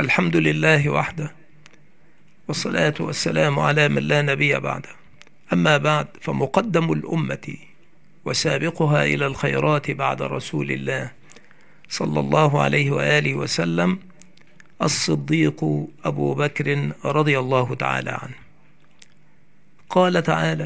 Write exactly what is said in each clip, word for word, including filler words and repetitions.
الحمد لله وحده، والصلاة والسلام على من لا نبي بعده. أما بعد، فمقدم الأمة وسابقها إلى الخيرات بعد رسول الله صلى الله عليه وآله وسلم الصديق أبو بكر رضي الله تعالى عنه. قال تعالى: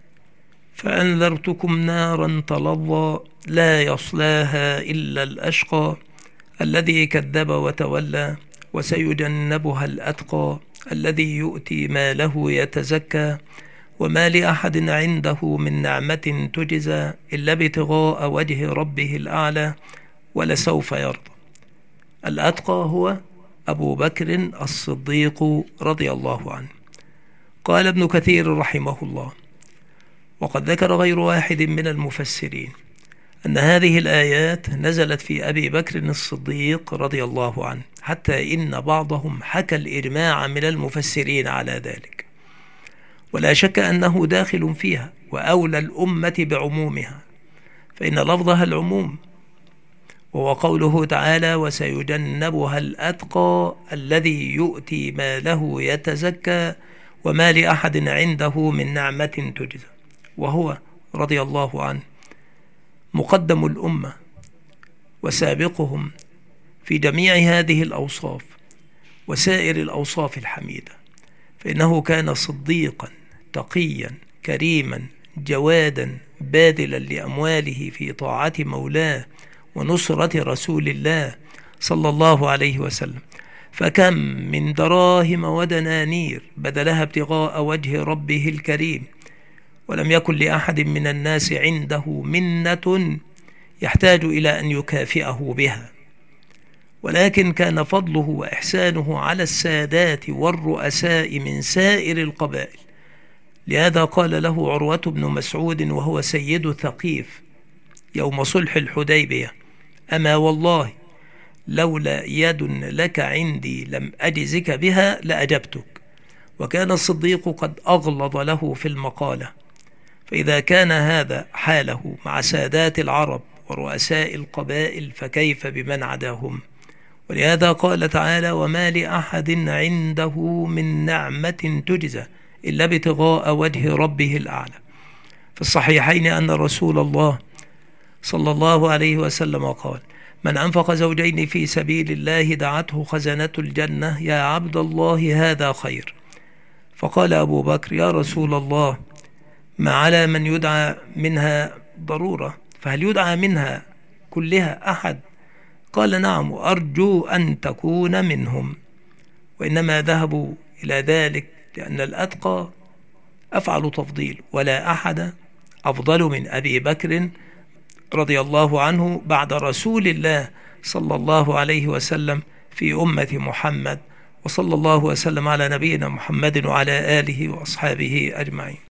فأنذرتكم نارا تلظى لا يصلاها إلا الأشقى الذي كذب وتولى وسيجنبها الأتقى الذي يؤتي ماله يتزكى وما لأحد عنده من نعمة تجزى إلا ابتغاء وجه ربه الأعلى ولسوف يرضى. الأتقى هو أبو بكر الصديق رضي الله عنه. قال ابن كثير رحمه الله: وقد ذكر غير واحد من المفسرين أن هذه الآيات نزلت في أبي بكر الصديق رضي الله عنه، حتى إن بعضهم حكى الإجماع من المفسرين على ذلك، ولا شك أنه داخل فيها وأولى الأمة بعمومها، فإن لفظها العموم، وهو قوله تعالى: وسيجنبها الأتقى الذي يؤتي ماله يتزكى وما لأحد عنده من نعمة تجزى، وهو رضي الله عنه مقدم الأمة وسابقهم في جميع هذه الأوصاف وسائر الأوصاف الحميدة، فإنه كان صديقا تقيا كريما جوادا باذلا لأمواله في طاعة مولاه ونصرة رسول الله صلى الله عليه وسلم، فكم من دراهم ودنانير بذلها ابتغاء وجه ربه الكريم، ولم يكن لأحد من الناس عنده منة يحتاج إلى أن يكافئه بها، ولكن كان فضله وإحسانه على السادات والرؤساء من سائر القبائل. لهذا قال له عروة بن مسعود وهو سيد ثقيف يوم صلح الحديبية: أما والله لولا يد لك عندي لم أجزك بها لأجبتك. وكان الصديق قد أغلظ له في المقالة، فإذا كان هذا حاله مع سادات العرب ورؤساء القبائل فكيف بمن عداهم؟ ولهذا قال تعالى: وما لأحد عنده من نعمة تجزى إلا ابتغاء وجه ربه الأعلى. في الصحيحين أن رسول الله صلى الله عليه وسلم قال: من أنفق زوجين في سبيل الله دعته خزنة الجنة: يا عبد الله هذا خير. فقال أبو بكر: يا رسول الله، ما على من يدعى منها ضرورة، فهل يدعى منها كلها أحد؟ قال: نعم، أرجو أن تكون منهم. وإنما ذهبوا إلى ذلك لأن الأتقى أفعل تفضيل، ولا أحد أفضل من أبي بكر رضي الله عنه بعد رسول الله صلى الله عليه وسلم في أمة محمد، وصلى الله وسلم على نبينا محمد وعلى آله وأصحابه أجمعين.